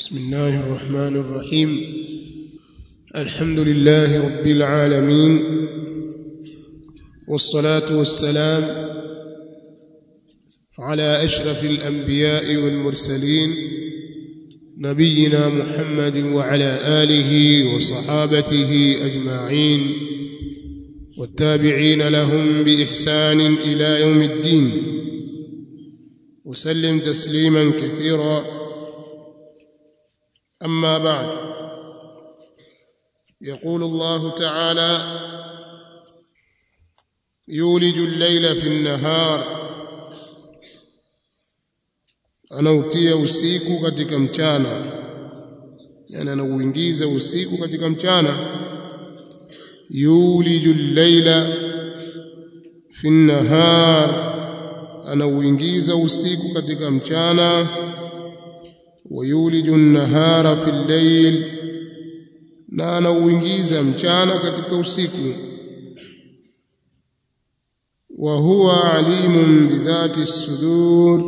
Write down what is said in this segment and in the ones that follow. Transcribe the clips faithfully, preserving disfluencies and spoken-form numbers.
بسم الله الرحمن الرحيم. الحمد لله رب العالمين، والصلاة والسلام على أشرف الأنبياء والمرسلين نبينا محمد وعلى آله وصحابته أجمعين والتابعين لهم بإحسان إلى يوم الدين، وسلم تسليما كثيرا. أما بعد، يقول الله تعالى: يولج الليل في النهار، anautia usiku katika mchana, yani anauingiza usiku katika mchana. Yuliju al-layla fi an-nahar, anauingiza usiku katika mchana. Wa yuliju an-nahara fi al-layl, na anauingiza mchana katika usiku. Wa huwa alimun bidhati as-sudur,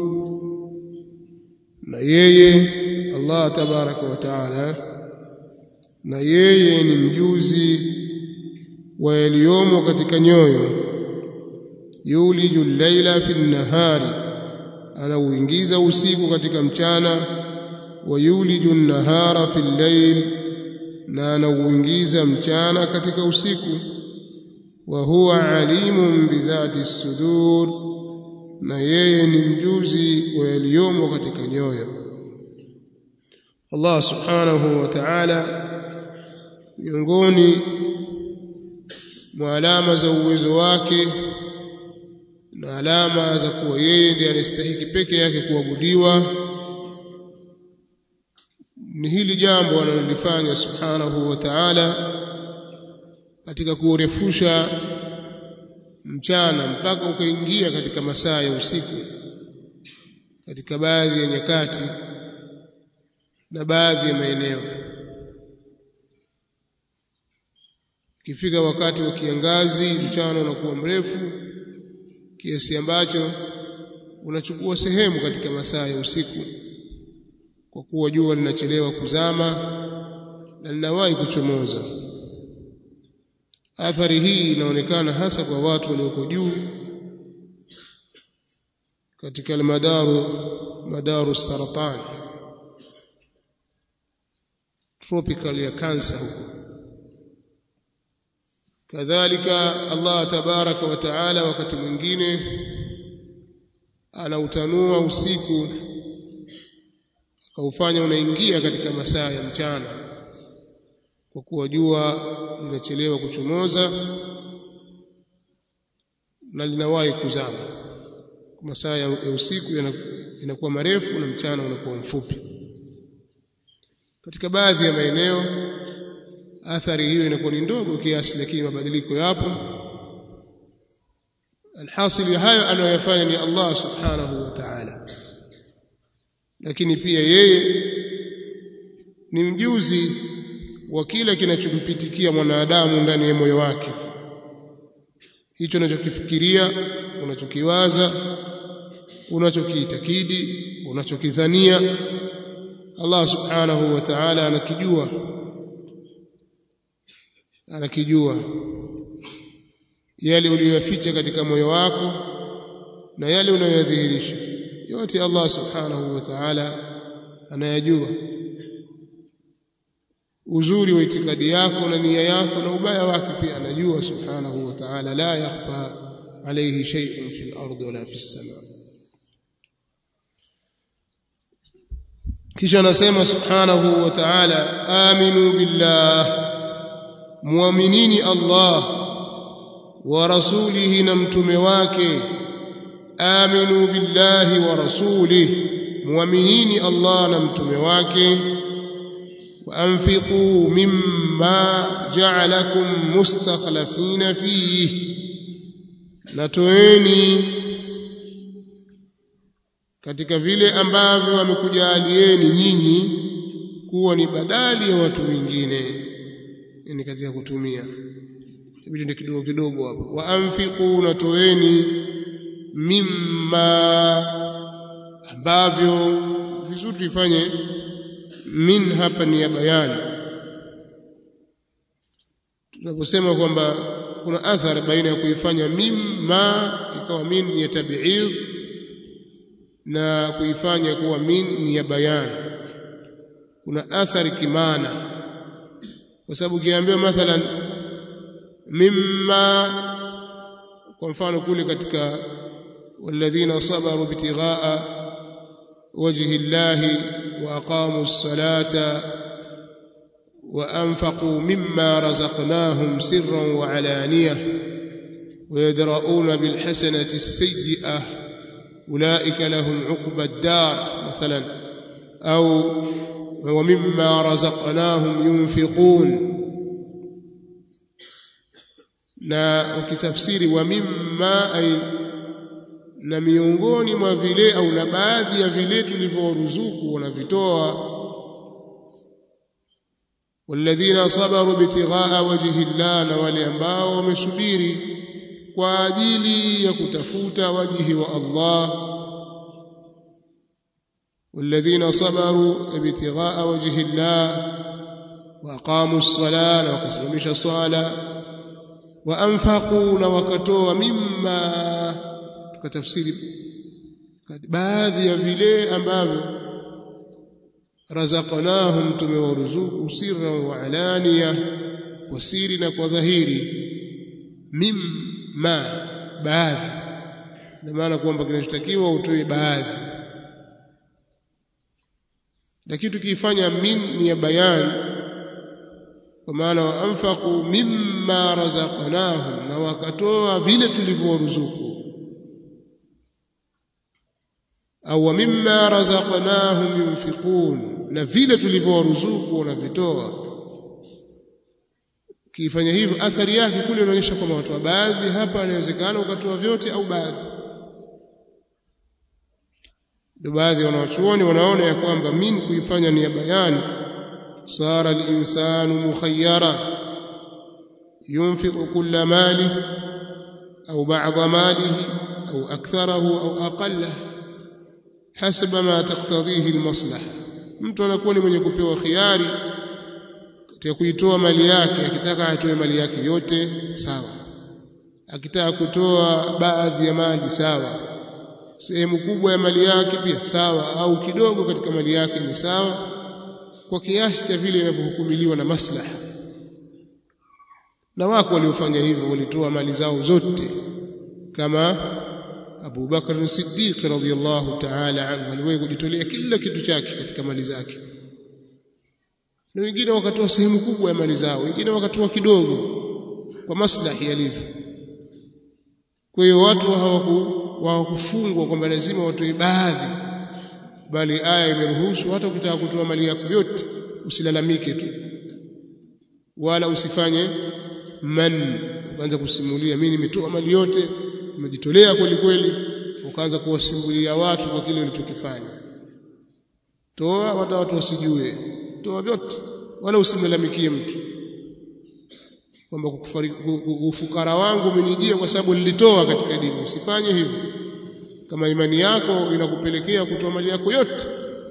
na yeye Allah tabaraka wa taala, na yeye ni mjuzi wa yaliyomo katika nyoyo. Yuliju al-layla fi an-nahari, anauingiza usiku katika mchana. Wa yuliju an-nahara fi al-layl, na anauingiza mchana katika usiku. Wa huwa alimun bidhati as-sudur, na yeye ni mjuzi wa yaliyomo katika nyoyo. Allah subhanahu wa ta'ala, miongoni mwa alama za uwezo wake na alama za kuwa yeye ndiye anastahili peke yake kuabudiwa, ni hili jambo analolifanya subhanahu wa ta'ala katika kurefusha mchana mpaka ukaingia katika masaa ya usiku katika baadhi ya nyakati na baadhi ya maeneo. Ikifika wakati wa kiangazi, mchana unakuwa mrefu kiasi ambacho unachukua sehemu katika masaa ya usiku, kwa kuwa jua linachelewa kuzama na linawahi kuchomoza. Athari hii inaonekana hasa kwa watu walioko juu katika madaru madaru saratani, tropical ya cancer huko. Kadhalika Allah tabaraka wa taala wakati mwingine anautanua usiku akaufanya unaingia katika masaa ya mchana, kwa kuwa jua linachelewa kuchomoza na linawahi kuzama. Masaa ya usiku yanakuwa marefu na mchana unakuwa mfupi. Katika baadhi ya maeneo athari hiyo inakuwa ni ndogo kiasi, lakini mabadiliko yapo. Alhasili hayo anayofanya ni Allah subhanahu wa ta'ala, lakini pia yeye ni mjuzi wa kila kinachompitikia mwanadamu ndani ya moyo wake. Hicho unachokifikiria, unachokiwaza, unachokiitakidi, unachokidhania, Allah subhanahu wa ta'ala anakijua. Anakijua yale uliyoficha katika moyo wako na yale unayodhihirisha, yote Allah subhanahu wa ta'ala anayajua. Uzuri wa itikadi yako na nia yako na ubaya wake pia anajua subhanahu wa ta'ala. La yakhfa alayhi shay'un fil ardi wala fis samaa. Kisha anasema subhanahu wa ta'ala: aminu billah, muaminini Allah wa rasulihi, na mtume wake. Aminu billahi wa rasulihi, muaminini Allah na mtume wake. وأنفقوا مما جعلكم مستخلفين فيه, natoeni katika vile ambavyo wamekujalieni nyinyi kuwa ni badali ya watu wengine, yani katika kutumia hivi ndio kidogo kidogo hapo. Waanfiqu, natoeni mimma, ambavyo vizuri tufanye min hapa ni ya bayani. Tunaposema kwamba kuna athari baina ya kuifanya mimma ikawa min ya tabi'id na kuifanya kuwa min ni ya bayani, kuna athari kimaana. Kwa sababu ukiambiwa mathalan mimma, kwa mfano kule katika walladhina sabaru bitighaa wajhi llahi wa aqamu as-salata wa anfaqu mimma razaqnahum sirran wa alaniyah wa yadra'una bil hasanati as-sayyi'ah ulaika lahum 'uqba ad-dar mathalan, au wa mimma razaqnahum yunfiqun. Na ukitafsiri wa mimma ay na miongoni mwa vile au na baadhi ya vile tulivyoruzuku wanavitoa. Walladhina sabaru bitighaa wajhi llah, na wale ambao wamesubiri kwa ajili ya kutafuta wajhi wa Allah. Walladhina sabaru bitighaa wajhi llah wa aqamu as-salata, na wakasimamisha swala, wa anfaqu, na wakatoa mimma, tukatafsiri baadhi ya vile ambavyo razaqnahum, tumewaruzuku, sirran wa alaniya, kwa siri na kwa dhahiri. Mimma, baadhi, na maana kwamba kinachotakiwa utoe baadhi. Lakini tukifanya min ni ya bayan, kwa maana wa anfaqu mimma razaqnahum, na wakatoa vile tulivyowaruzuku, au mimma razaqnahum yunfiqun, na vile tulivyowaruzuku wanavitoa. Ukifanya hivyo athari yake kule inaonyesha kwamba watu wa baadhi, hapa inawezekana ukatoa vyote au baadhi. Ndio baadhi wanawachuoni wanaona ya kwamba min kuifanya ni ya bayani, sara al-insanu mukhayyara yunfiqu kulla malihi au ba'dha malihi au aktharahu au aqallahu hasaba ma taqtadhihi almaslaha. Mtu anakuwa ni mwenye kupewa khiari katika kuitoa mali yake. Akitaka atoe mali yake yote sawa, akitaka kutoa baadhi ya mali sawa, sehemu kubwa ya mali yake pia sawa, au kidogo katika mali yake ni sawa, kwa kiasi cha vile inavyohukumiliwa na maslaha. Na wako waliofanya hivyo, walitoa mali zao zote, kama Abu Bakr as-Siddiq radhiyallahu ta'ala anhu, aliwahi kujitolea kila kitu chake katika mali zake. Na wengine wakatoa sehemu kubwa ya mali zao, wengine wakatoa kidogo kwa maslahi yalivyo. Kwa hiyo watu hawakufungwa kwamba lazima watoe baadhi, bali aya imeruhusu hata ukitaka kutoa mali yako yote usilalamike tu, wala usifanye man, ukaanza kusimulia mimi nimetoa mali yote, umejitolea kweli kweli, ukaanza kuwasimulia watu kwa kile ulichokifanya. Toa watu watu wasijue, toa vyote, wala usimlalamikie mtu kwamba ufukara wangu umenijia kwa sababu nilitoa katika dini. Usifanye hivyo. Kama imani yako inakupelekea kutoa mali yako yote,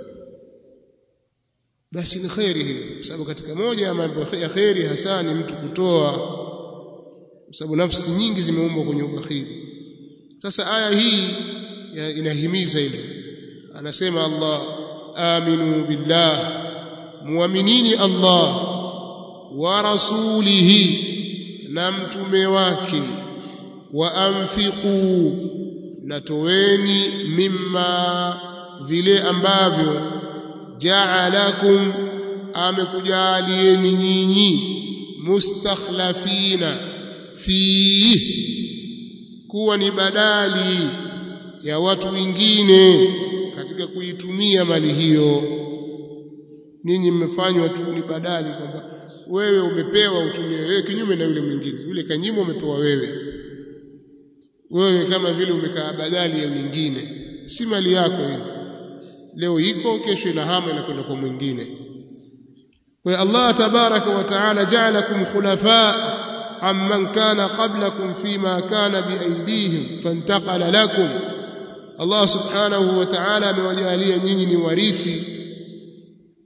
basi ni khairi hiyo, kwa sababu katika moja ya mambo ya khairi hasa ni mtu kutoa, kwa sababu nafsi nyingi zimeumbwa kwenye ubakhili. Sasa aya hii inahimiza hilo. Anasema Allah, aminu billah, muaminini Allah, wa rasulihi, na mtume wake, wa anfiqu, na toweni, mimma, vile ambavyo, ja'alakum, amekujalieni nyinyi, mustakhlafina fihi, kuwa ni badali ya watu wengine katika kuitumia mali hiyo. Ninyi mmefanywa tu ni badali, kwamba wewe umepewa utumie wewe, kinyume na yule mwingine. Yule kanyimo umepewa wewe, wewe kama vile umekaa badali ya mwingine, si mali yako hiyo. Leo iko, kesho inahama inakwenda kwa mwingine. Kwa Allah tabaraka wa taala ja'alakum khulafa amman kana qablakum fima kana biaydihim fantaqala lakum. Allah subhanahu wa ta'ala amewajalia nyinyi ni warithi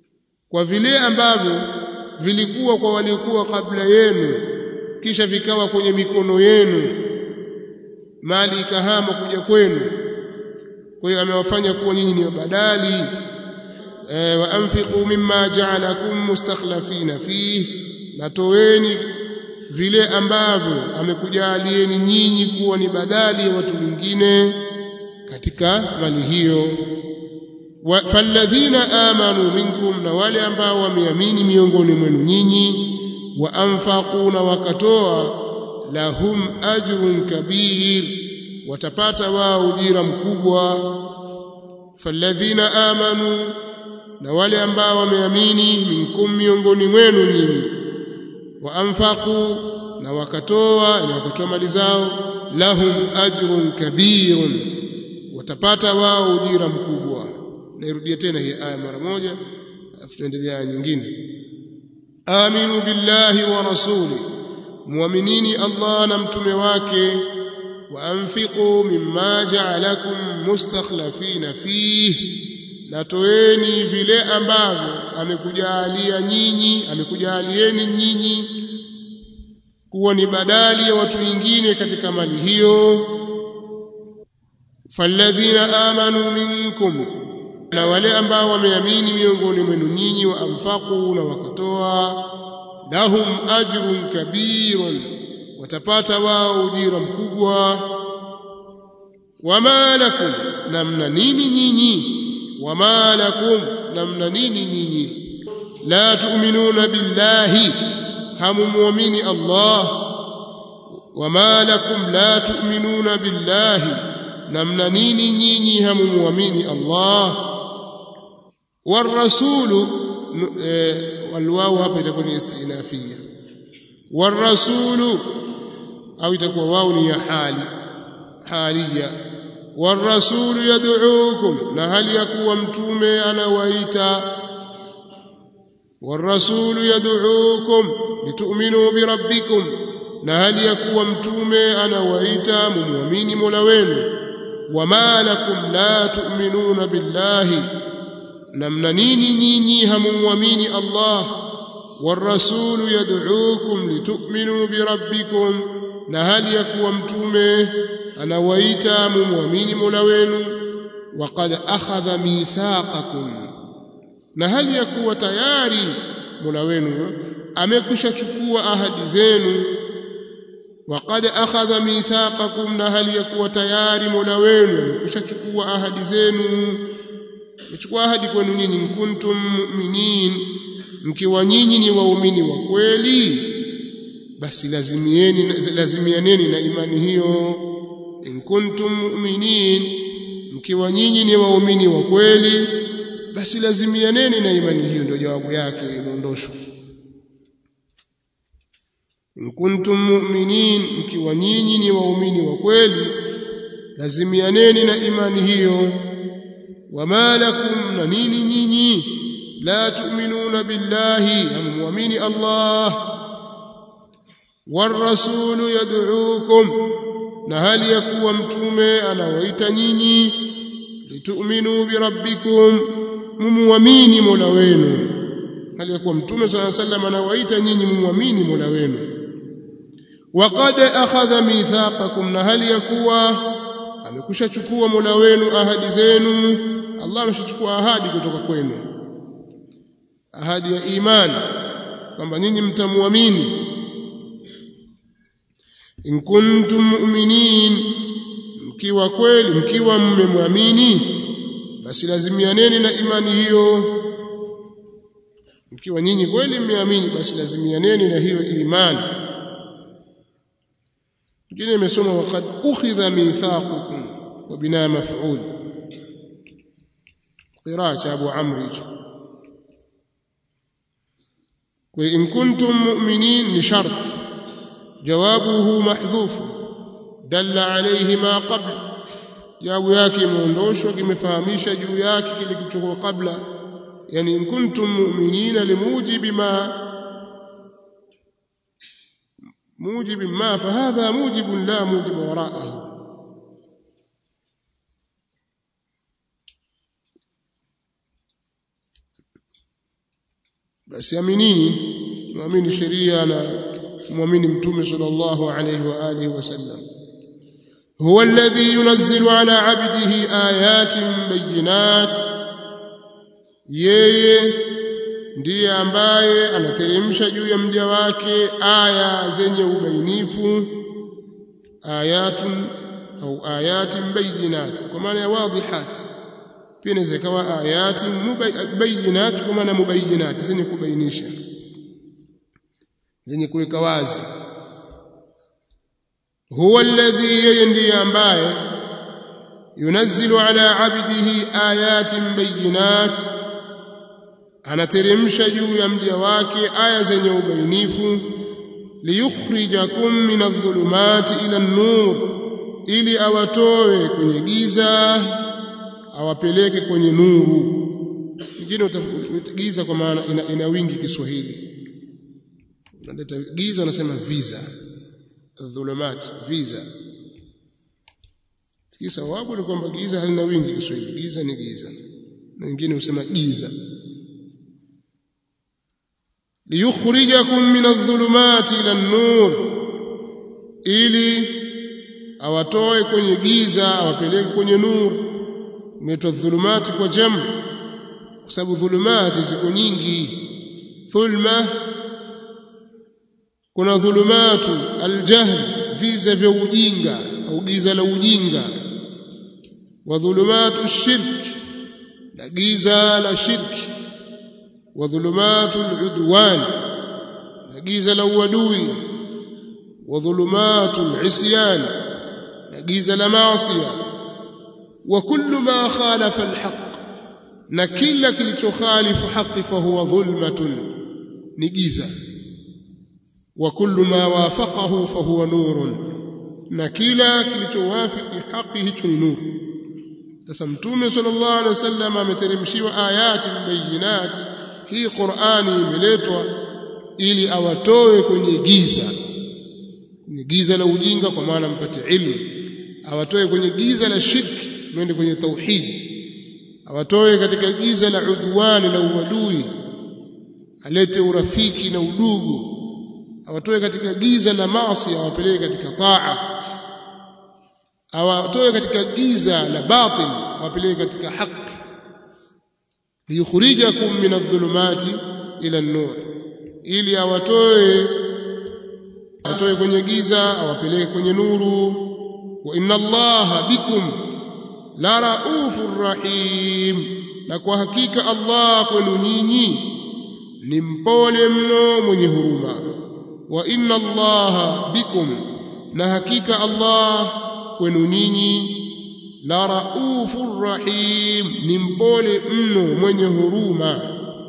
kwa vile ambavyo vilikuwa kwa waliokuwa kabla yenu kisha vikawa kwenye mikono yenu mali ikahama kuja kwenu kwa hiyo amewafanya kuwa nyinyi ni badali e, wa anfiqu mimma ja'alakum mustakhlafina fihi natoweni vile ambavyo amekujalieni nyinyi kuwa ni badali ya watu wengine katika mali hiyo falladhina amanu minkum na wale ambao wameamini miongoni mwenu nyinyi wa anfaquna wakatoa lahum ajrun kabir watapata wao ujira mkubwa falladhina amanu na wale ambao wameamini minkum miongoni mwenu nyinyi wa anfaqu na wakatoa na wakatoa mali zao lahum ajrun kabirun watapata wao ujira mkubwa nairudia tena hii aya mara moja afu tuendelea aya nyingine aminu billahi wa rasuli muaminini Allah na mtume wake wa anfiqu mimma ja'alakum mustakhlafina fihi natoeni vile ambavyo amekujalia nyinyi amekujalieni nyinyi kuwa ni badali ya watu wengine katika mali hiyo falladhina amanu minkum na wale ambao wameamini miongoni mwenu nyinyi wa anfaqu na wakatoa lahum ajrun kabirun watapata wao ujira mkubwa wama lakum namna nini nyinyi wama lakum namna nini nyinyi la tu'minuna billahi hamumuamini Allah wama lakum la tu'minuna billahi namna nini nyinyi hamumuamini Allah والرسول والواو hapa itakuwa ni istinafia والرسول au itakuwa wao ni ya hali halia والرسول يدعوكم na hali ya kuwa mtume anawaita والرسول يدعوكم لتؤمنوا بربكم na hali ya kuwa mtume anawaita muamini Mola wenu wama lakum la tu'minuna billahi namna nini nyinyi hamuamini Allah warasulu yad'uukum litu'minu birabbikum na hali ya kuwa mtume anawaita muamini Mola wenu waqad akhadha mithaqakum na hali ya kuwa tayari Mola wenu amekwisha chukua ahadi zenu waqad akhadha mithaqakum na hali ya kuwa tayari Mola wenu amekwisha chukua ahadi zenu mchukua ahadi kwenu nyinyi kuntum mu'minin mkiwa nyinyi ni waumini wa kweli basi lazimieni lazimianeni na imani hiyo in kuntum mu'minin mkiwa nyinyi ni waumini wa kweli basi lazimianeni na imani hiyo ndio jawabu yake imeondoshwa in kuntum mu'minin mkiwa nyinyi ni waumini wa kweli lazimianeni na imani hiyo wama lakum na nini nyinyi la tu'minuna billahi amwamini Allah warasulu yad'uukum na hali ya kuwa mtume anawaita nyinyi litu'minu birabbikum mumuamini Mola wenu hali ya kuwa mtume sallallahu alayhi wasallam anawaita nyinyi mumuamini Mola wenu waqad akhadha mithaqakum na hali ya kuwa amekusha chukua Mola wenu ahadi zenu Allah ameshachukua ahadi kutoka kwenu ahadi ya imani kwamba nyinyi mtamuamini in kuntum mu'minin mkiwa kweli mkiwa mmemwamini basi lazimianeni na imani hiyo mkiwa nyinyi kweli mmeamini basi lazimianeni na hiyo imani ngine imesoma waqad ukhidha mithaqukum wa bina maf'ul qira'a Abu Amr wa in kuntum mu'minin ni shart jawabuhu mahdhuf dalla alayhi ma qabla jawabu yake imeondoshwa kimefahamisha juu yake kile kilichokuwa kabla yani in kuntum mu'minina limujibi ma موجب ما فهذا موجب لا موجب وراءه basi aminini, muamini sheria na muamini mtume sallallahu alayhi wa alihi wasallam. huwa alladhi yunazzilu ala 'abdihi ayatin bayyinat, yeye ndiye ambaye anateremsha juu ya mja wake aya zenye ubainifu, ayatun au ayatin bayyinat kwa maana ya wadhihat, pia inaweza kuwa ayatin mubayyinat kwa maana mubayyinat zenye kubainisha, zenye kuweka wazi. huwa alladhi, yeye ndiye ambaye yunazzilu ala 'abdihi ayatin bayyinat, anateremsha juu ya mja wake aya zenye ubainifu, liyukhrijakum min adh-dhulumati ila an-nur, ili awatoe kwenye giza awapeleke kwenye nuru. Wengine utagiza kwa maana ina, ina wingi Kiswahili, unaleta giza unasema visa, adh-dhulumat visa. Kisa wapo ni kwamba giza halina wingi Kiswahili, giza ni giza, na wengine husema giza. liyukhrijakum min adh-dhulumati ila an-nur, ili awatoe kwenye giza awapeleke kwenye nuru. Imeitwa dhulumati kwa jamu kwa sababu dhulumati ziko nyingi. Dhulma, kuna dhulumatu aljahl, viza vya ujinga au giza la ujinga, wa dhulumatu shirk, na giza la shirki, wa dhulumatu al-udwan, na giza la uadui, wa dhulumatu al-isyan, na giza la maasiya, wa kullu ma khalafa al-haqq, na kila kilichokhalifu haki fa huwa dhulmatun, ni giza. wa kullu ma wafaqahu fa huwa nurun, na kila kilichowafiki haki hicho ni nuru. Sasa Mtume sallallahu alaihi wasallam ameteremshiwa ayati bayinat. Hii Qur'ani imeletwa ili awatoe kwenye giza, kwenye giza la ujinga kwa maana mpate ilmu, awatoe kwenye giza la shirki mwende kwenye tauhid, awatoe katika giza la udwani la uadui alete urafiki na udugu, awatoe katika giza la maasi awapeleke katika taa, awatoe katika giza la batil awapeleke katika haki. liyukhrijakum min adh-dhulumati ila an-nur, ili awatoe atoe kwenye giza awapeleke kwenye nuru. wa inna Allaha bikum la raufur rahim, na kwa hakika Allah kwenu nyinyi ni mpole mno mwenye huruma. wa inna Allaha bikum, na hakika Allah kwenu nyinyi la raufur rahim, ni mpole mno mwenye huruma.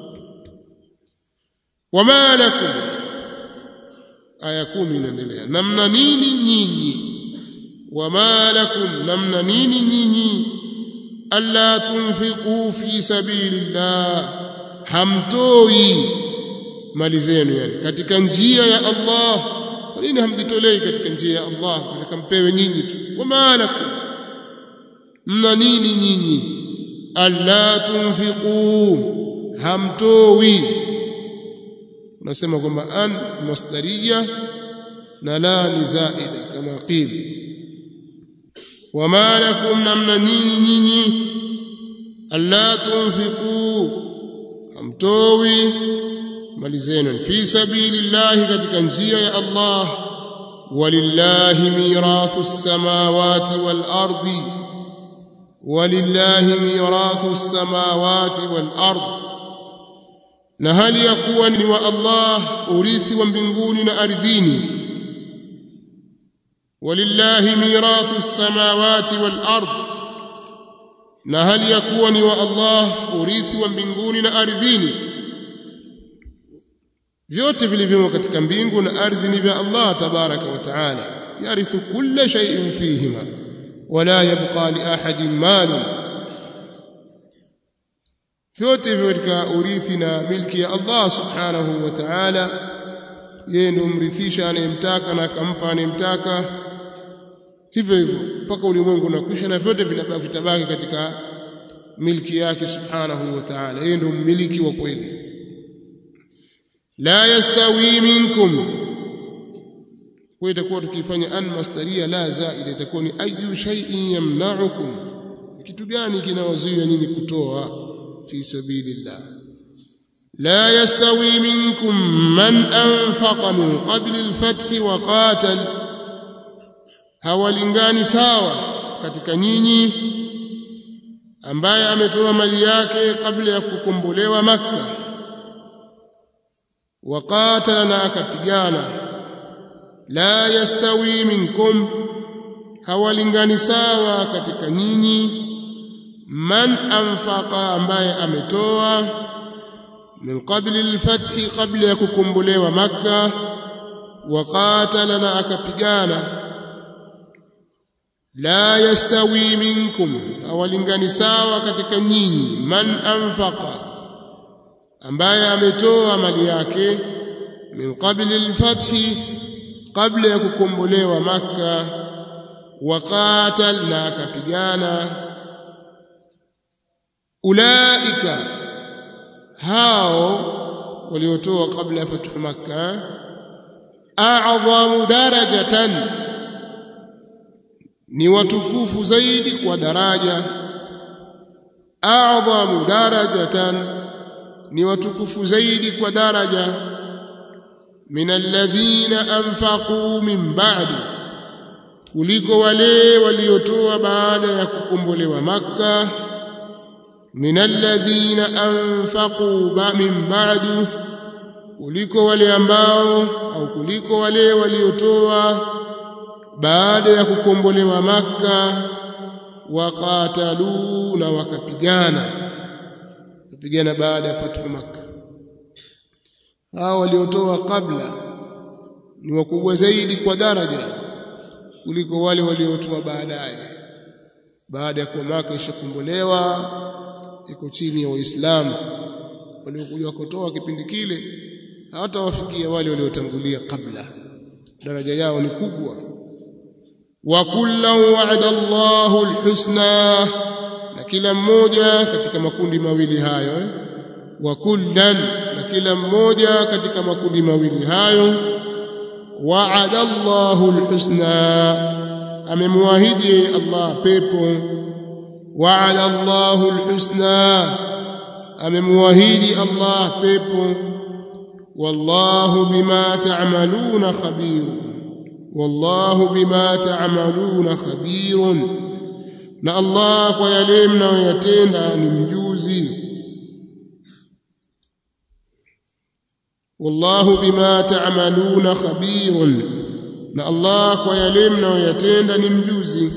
wama lakum, aya kumi inaendelea, namna nini nyinyi, wama lakum, namna nini nyinyi, alla tunfiqu fi sabilillah, hamtoi mali zenu yani katika njia ya Allah. Kwa nini hamjitolei katika njia ya Allah? Mkampewe nyinyi tu. wama lakum, mna nini nyinyi, alla tunfiqu, hamtoi. Unasema kwamba an masdariya na la ni zaida kama qil. wama lakum, namna nini nyinyi, alla tunfiqu, hamtoi mali zenu fi sabilillah, katika njia ya Allah. walillahi mirathu as-samawati wal ardi, walillahi mirathu as-samawati wal ardi, na hali ya kuwa ni wa Allah urithi wa mbinguni na ardhini. walillahi mirathu as-samawati wal ardi, na hali ya kuwa ni wa Allah urithi wa mbinguni na ardhini. vyote vilivyomo katika mbingu na ardhi ni vya Allah tabaraka wa taala. yarithu kulla shay'in fihima wala yabqa li ahadin malun, vyote hivyo katika urithi na milki ya Allah subhanahu wa ta'ala. Yeye ndiye mrithisha anayemtaka na akampa anayemtaka, hivyo hivyo mpaka ulimwengu unakwisha, na vyote vitabaki katika milki yake subhanahu wa ta'ala. Yeye ndiye mmiliki wa kweli. la yastawi minkum, kwa itakuwa tukifanya an masdaria la zaida itakuwa ni ayu shay'in yamna'ukum, kitu gani kinawazuia nyinyi kutoa fi sabilillah. la yastawi minkum man anfaqa min qabli al-fath wa qatal, hawalingani sawa katika nyinyi ambaye ametoa mali yake kabla ya kukombolewa Makka, wa qatala na akapigana. la yastawi minkum, hawalingani sawa katika nyinyi man anfaqa, ambaye ametoa min qabli al-fathi, qabla ya kukombolewa Makka, wa qatala na akapigana. la yastawi minkum, hawalingani sawa katika nyinyi man anfaqa, ambaye ametoa mali yake min qabli al-fathi, kabla ya kukombolewa Makka, wa qatal na akapigana. Ulaika, hao waliotoa kabla ya fathu Makka, a'dhamu darajatan, ni watukufu zaidi kwa daraja. a'dhamu darajatan, ni watukufu zaidi kwa daraja. min alladhina anfaqu min ba'di, kuliko wale waliotoa baada ya kukombolewa Makka. min alladhina anfaqu min ba'du, kuliko wale ambao au kuliko wale waliotoa baada ya kukombolewa Makka. waqatalu, na wakapigana, kupigana baada ya fathu Makka. hao waliotoa kabla ni wakubwa zaidi kwa daraja kuliko wale waliotoa baadaye, baada ya kuwa Makka ishakombolewa, iko chini ya Waislamu. Waliokuja kutoa kipindi kile hata wafikia wale waliotangulia kabla, daraja yao ni kubwa. wa kullu wa'ada Allahu al-husna, na kila mmoja katika makundi mawili hayo eh? wa kullan, na kila mmoja katika makundi mawili hayo, wa'ada Allahu al-husna, amemwahidi Allah pepo. wa'ada Allahu al-husna, amemwahidi Allah pepo. wallahu bima ta'maluna khabir, wallahu bima ta'maluna khabirun, na Allah kwa yale mnayoyatenda ni mjuzi. wallahu bima ta'maluna khabirun, na Allah kwa yale mnayoyatenda ni mjuzi.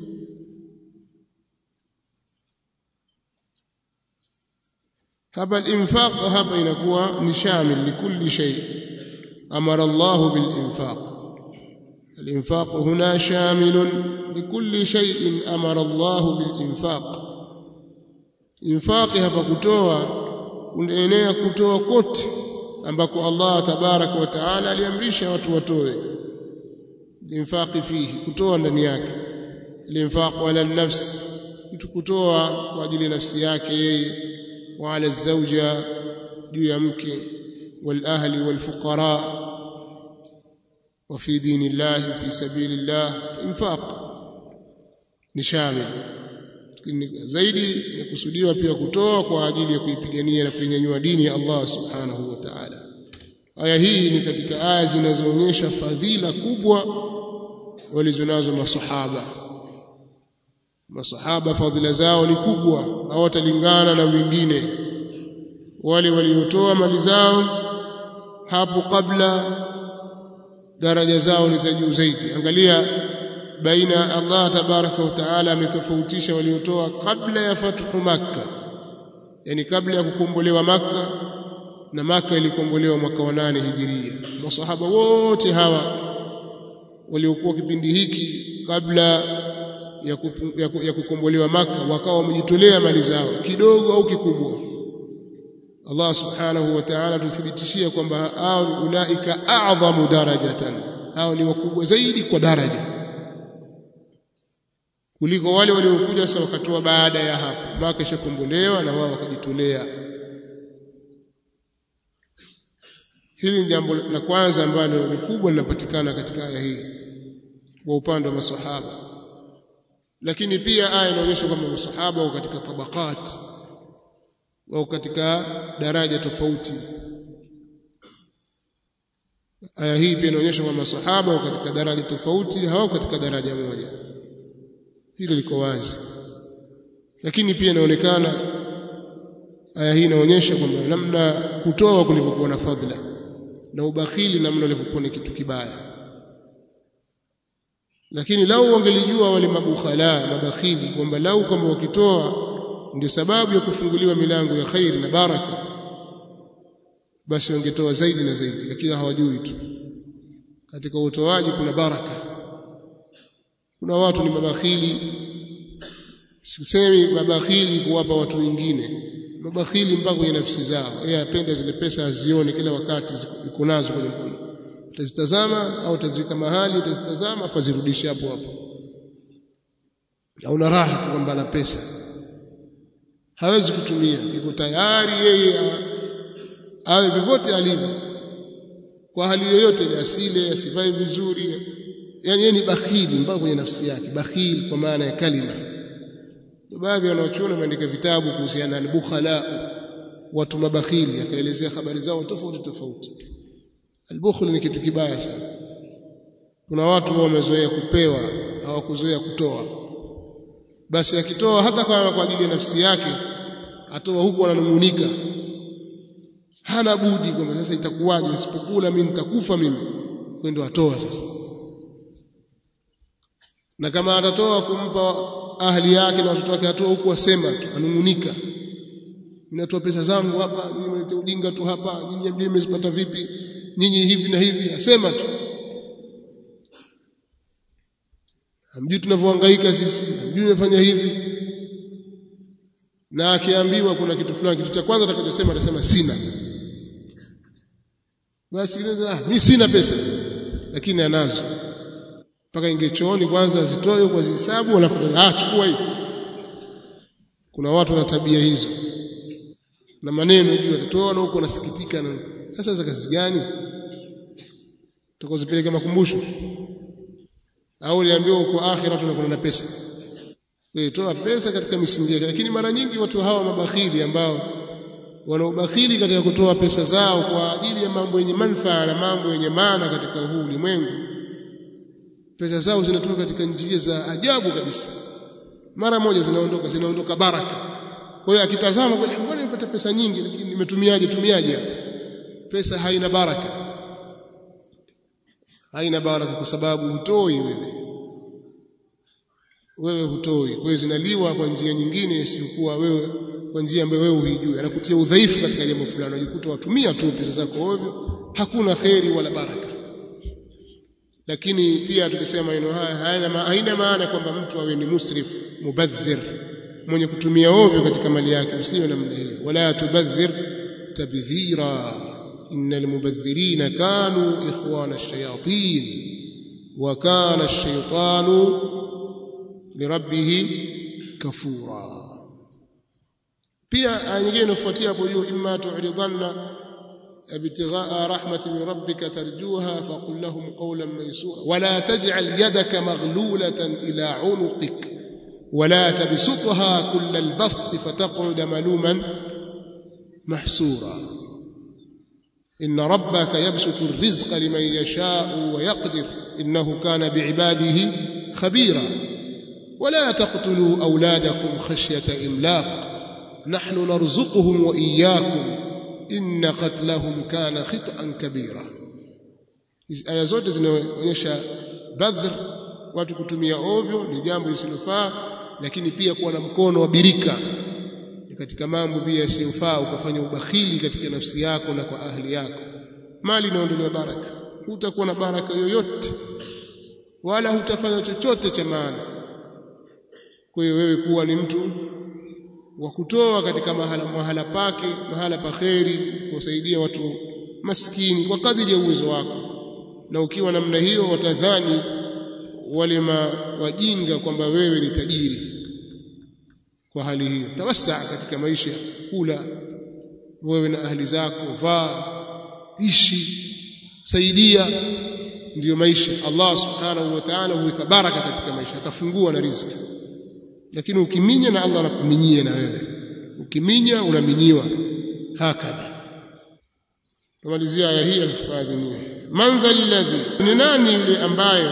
hapa al-infaq hapa inakuwa ni shamil likulli shay, amara Allah bil-infaq. al-infaq huna shamil likulli shay'in amara Allah bil-infaq. infaq hapa kutoa unaenea kutoa kote ambako Allah tabaraka wa taala aliamrisha watu watoe. al-infaq fihi, kutoa ndani yake. al-infaq ala an-nafs, mtu kutoa kwa ajili ya nafsi yake yeye, wa ala az-zawja, juu ya mke, wal ahli wal fuqara, wa fi dinillah fi sabilillah. infaq ni shamil, zaidi inakusudiwa pia kutoa kwa ajili ya kuipigania na kuinyanyua dini ya Allah subhanahu wa ta'ala. aya hii ni katika aya zinazoonyesha fadhila kubwa walizonazo masahaba. Masahaba fadhila zao ni kubwa, hawatalingana na wengine. Wale waliotoa mali zao hapo kabla, daraja zao ni za juu zaidi. Angalia baina Allah tabaraka wa taala ametofautisha waliotoa kabla ya fathu Makka, yani kabla ya kukombolewa Makka, na Makka ilikombolewa mwaka wa nane hijiria. Masahaba wote hawa waliokuwa kipindi hiki kabla ya, kupu, ya, ya kukombolewa Makka wakawa wamejitolea mali zao kidogo au kikubwa. Allah subhanahu wa ta'ala tuthibitishia kwamba hao ni ulaika a'dhamu darajatan, hao ni wakubwa zaidi kwa daraja kuliko wale waliokuja sasa wakatoa baada ya hapo. Makka ishakombolewa na wao wakajitolea. Hili ni jambo la kwanza ambalo ni kubwa linapatikana katika aya hii kwa upande wa masahaba. Lakini pia aya inaonyesha kwamba masahaba wao katika tabaqat, wao katika daraja tofauti. Aya hii pia inaonyesha kwamba masahaba wao katika daraja tofauti, hawao katika daraja moja. Hilo liko wazi. Lakini pia inaonekana aya hii inaonyesha kwamba namna kutoa kulivyokuwa na fadhila na ubakhili namna ulivyokuwa ni kitu kibaya. Lakini lau wangelijua wale mabukhala, mabakhili, kwamba lau kwamba wakitoa ndio sababu ya kufunguliwa milango ya khair na baraka, basi wangetoa zaidi na zaidi. Lakini hawajui tu katika utoaji kuna baraka. Kuna watu ni mabakhili, sisemi mabakhili kuwapa watu wengine, mabakhili mpaka kwenye nafsi zao. Yeye apenda zile pesa azione kila wakati ziko nazo kwenye mkono. Utazitazama au utaziweka mahali, utazitazama afazirudishe hapo hapo. Hauna raha tu kwamba ana pesa, hawezi kutumia, yuko tayari yeye awe vyovyote alivyo, kwa hali yoyote ile, asile asivae vizuri. Yani yeye ni bakhili mpaka kwenye nafsi yake, bakhili kwa maana ya kalima. Baadhi wanaochuona wameandika vitabu kuhusiana na bukhala, watu mabakhili, akaelezea habari zao tofauti tofauti. Al-bukhl ni kitu kibaya sana. Kuna watu wao wamezoea kupewa, hawakuzoea kutoa. Basi akitoa hata kama kwa ajili ya nafsi yake, atoa huku ananungunika. Hana budi kwamba sasa itakuwaje nisipokula mimi nitakufa mimi. Kwa ndio atoa sasa. Na kama atatoa kumpa ahli yake na watoto wake, atoa huku asema tu, anungunika. Ninatoa pesa zangu hapa, mimi ujinga tu hapa, nyinyi mimi mmezipata vipi? Nyinyi hivi na hivi, asema tu. Hamjui tunavyohangaika sisi, hamjui nimefanya hivi. Na akiambiwa kuna kitu fulani, kitu cha kwanza atakachosema atasema sina. Basi ah, mimi sina pesa, lakini anazo. Mpaka ingechooni kwanza azitoe kwa hisabu, alafu ah, chukua hii. Kuna watu wana tabia hizo. Na maneno juu atatoa na huko anasikitika. Na sasa za kazi gani? Tukozipeleka makumbusho au niambiwa uko akhira tunakuwa na pesa. Wewe toa pesa katika misingi yake. Lakini mara nyingi watu hawa mabakhili ambao wana ubakhili katika kutoa pesa zao kwa ajili ya mambo yenye manufaa na mambo yenye maana katika huu ulimwengu, pesa zao zinatoka katika njia za ajabu kabisa. Mara moja zinaondoka, zinaondoka baraka. Kwa hiyo akitazama kwa mbona nimepata pesa nyingi, lakini nimetumiaje tumiaje? Pesa haina baraka. Haina baraka kwa sababu hutoi wewe. Wewe hutoi. Kwa hiyo zinaliwa kwa njia nyingine isiyokuwa wewe, kwa njia ambayo wewe hujui. Anakutia udhaifu katika jambo fulani, unajikuta watumia tu pesa zako ovyo, hakuna khairi wala baraka. Lakini pia tukisema maneno haya haina haina maana kwamba mtu awe ni musrif, mubadhir, mwenye kutumia ovyo katika mali yake. Usiwe namna hiyo. Wala tubadhir tabdhira, innal mubadhirina kanu ikhwana ash-shayatin wa kana ash-shaytanu lirabbih kafura. Pia aya nyingine inafuatia hapo juu, imma tu'ridanna ابتغاء رحمة من ربك ترجوها فقل لهم قولا ميسورا ولا تجعل يدك مغلولة إلى عنقك ولا تبسطها كل البسط فتقعد ملوما محسورا إن ربك يبسط الرزق لمن يشاء ويقدر إنه كان بعباده خبيرا ولا تقتلوا أولادكم خشية إملاق نحن نرزقهم وإياكم inna qatlahum kana khit'an kabira. Hizi aya zote zinaonyesha badhr, watu kutumia ovyo ni jambo lisilofaa, lakini pia kuwa na mkono wa birika ni katika mambo pia yasiyofaa. Ukafanya ubakhili katika nafsi yako na kwa ahli yako, mali inaondolewa baraka, hutakuwa na baraka yoyote wala hutafanya chochote cha maana. Kwa hiyo wewe kuwa ni mtu wa kutoa katika mahala mahala pake, mahala pa khairi, kusaidia watu maskini kwa kadiri ya uwezo wako. Na ukiwa namna hiyo watadhani wale wajinga kwamba wewe ni tajiri. Kwa hali hiyo tawassaa katika maisha, kula wewe na ahli zako, vaa ishi, saidia, ndiyo maisha. Allah subhanahu wa ta'ala huweka baraka katika maisha, atafungua na riziki. Lakini ukiminya na Allah anakuminyia na wewe, ukiminya unaminyiwa. Hakadha. Tumalizia aya hii alifadhini. Man dhal ladhi, ni nani yule ambaye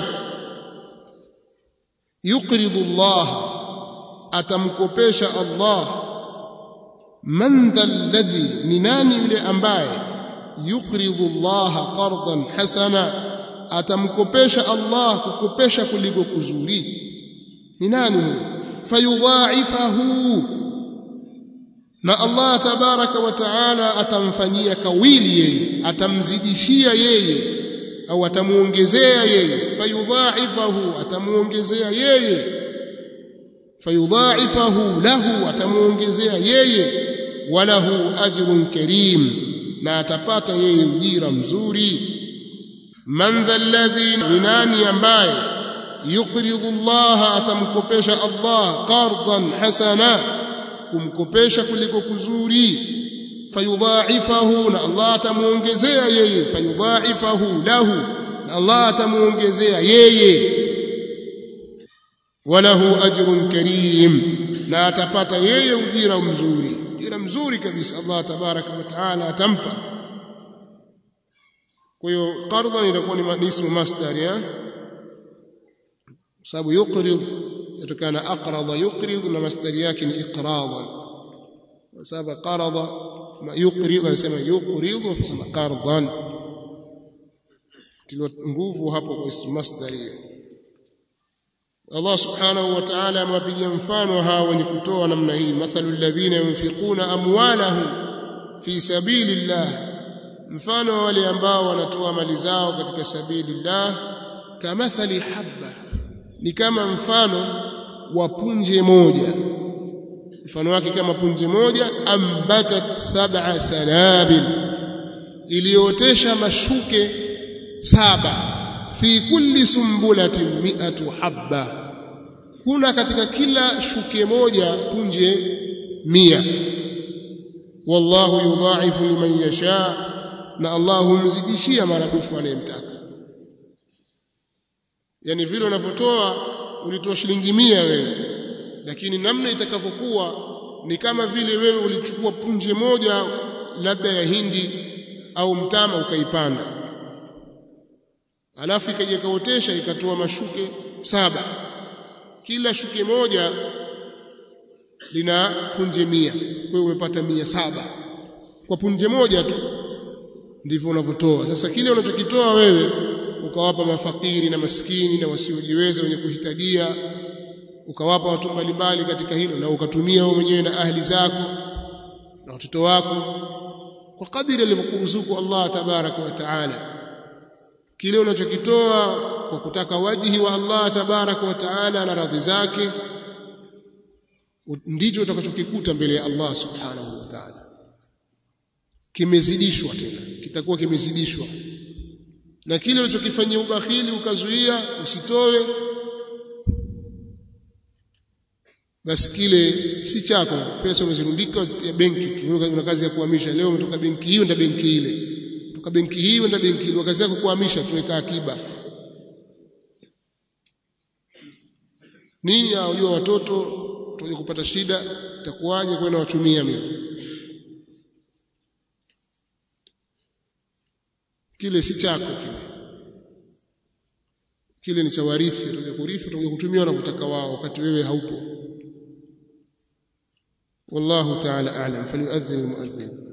yuqridu Allah, atamkopesha Allah. Man dhal ladhi, ni nani yule ambaye yuqridu Allah qardan hasana, atamkopesha Allah kukopesha kuliko kuzuri. Ni nani huyo? Fayudha'ifahu, na Allah tabaraka wa taala atamfanyia kawili yeye, atamzidishia yeye au atamuongezea yeye. Fayudha'ifahu, atamuongezea yeye. Fayudha'ifahu lahu, atamuongezea yeye. Walahu ajrun karim, na atapata yeye ujira mzuri. Man dhal ladhi, ni nani ambaye yuqridu Allah, atamkopesha Allah qardan hasana, kumkopesha kuliko kuzuri. Fayudha'ifahu, na Allah atamuongezea yeye. Fayudha'ifahu lahu, na Allah atamuongezea yeye. Walahu ajrun karim, na atapata yeye ujira mzuri, ujira mzuri kabisa Allah tabaraka wa taala atampa. Kwa hiyo qardan itakuwa ni ismu masdar, ya sababu yuqrid yatokana aqrada yuqrid, na masdar yake ni iqradan. Sababu qarada yuqrid, anasema yuqrid fasema qardan, tilwa nguvu hapo kwa ismu masdar. Allah subhanahu wa ta'ala amewapigia mfano hawa wenye kutoa namna hii. Mathalul ladhina yunfiquna amwalahum fi sabilillah, mfano wale ambao wanatoa mali zao katika sabilillah. Kamathali habba, ni kama mfano wa punje moja, mfano wake kama punje moja. Ambatat sab'a sanabil, iliotesha mashuke saba. Fi kulli sumbulatin mi'atu habba, kuna katika kila shuke moja punje mia. Wallahu yudha'ifu liman yasha, na Allah humzidishia maradufu anayemtaka. Yani vile unavyotoa, ulitoa shilingi mia wewe, lakini namna itakavyokuwa ni kama vile wewe ulichukua punje moja labda ya hindi au mtama ukaipanda, alafu ikaje kaotesha ikatoa mashuke saba. Kila shuke moja lina punje mia, kwa hiyo umepata mia saba kwa punje moja tu. Ndivyo unavyotoa. Sasa kile unachokitoa wewe ukawapa mafakiri na maskini na wasiojiweza wenye kuhitajia, ukawapa watu mbalimbali katika hilo, na ukatumia wewe mwenyewe na ahli zako na watoto wako kwa kadiri alivyokuruzuku Allah tabaraka wa taala. Kile unachokitoa kwa kutaka wajihi wa Allah tabaraka wa taala na radhi zake, ndicho utakachokikuta mbele ya Allah subhanahu wa taala. Kimezidishwa tena, kitakuwa kimezidishwa. Na kile unachokifanyia ubakhili ukazuia usitoe, basi kile si chako. Pesa umezirundika ya benki tu, una kazi ya kuhamisha. Leo umetoka benki hiyo ndio benki ile, kutoka benki hiyo ndio benki ile, kazi yako kuhamisha, tuweka akiba. Ninyi unajua watoto tuje kupata shida, itakuwaje kwenda wachumia mimi? Kile si chako, kile kile ni cha warithi, tuje kurithi, tuje kutumia wanapotaka wao wakati wewe haupo. والله تعالى أعلم. فليؤذن المؤذن.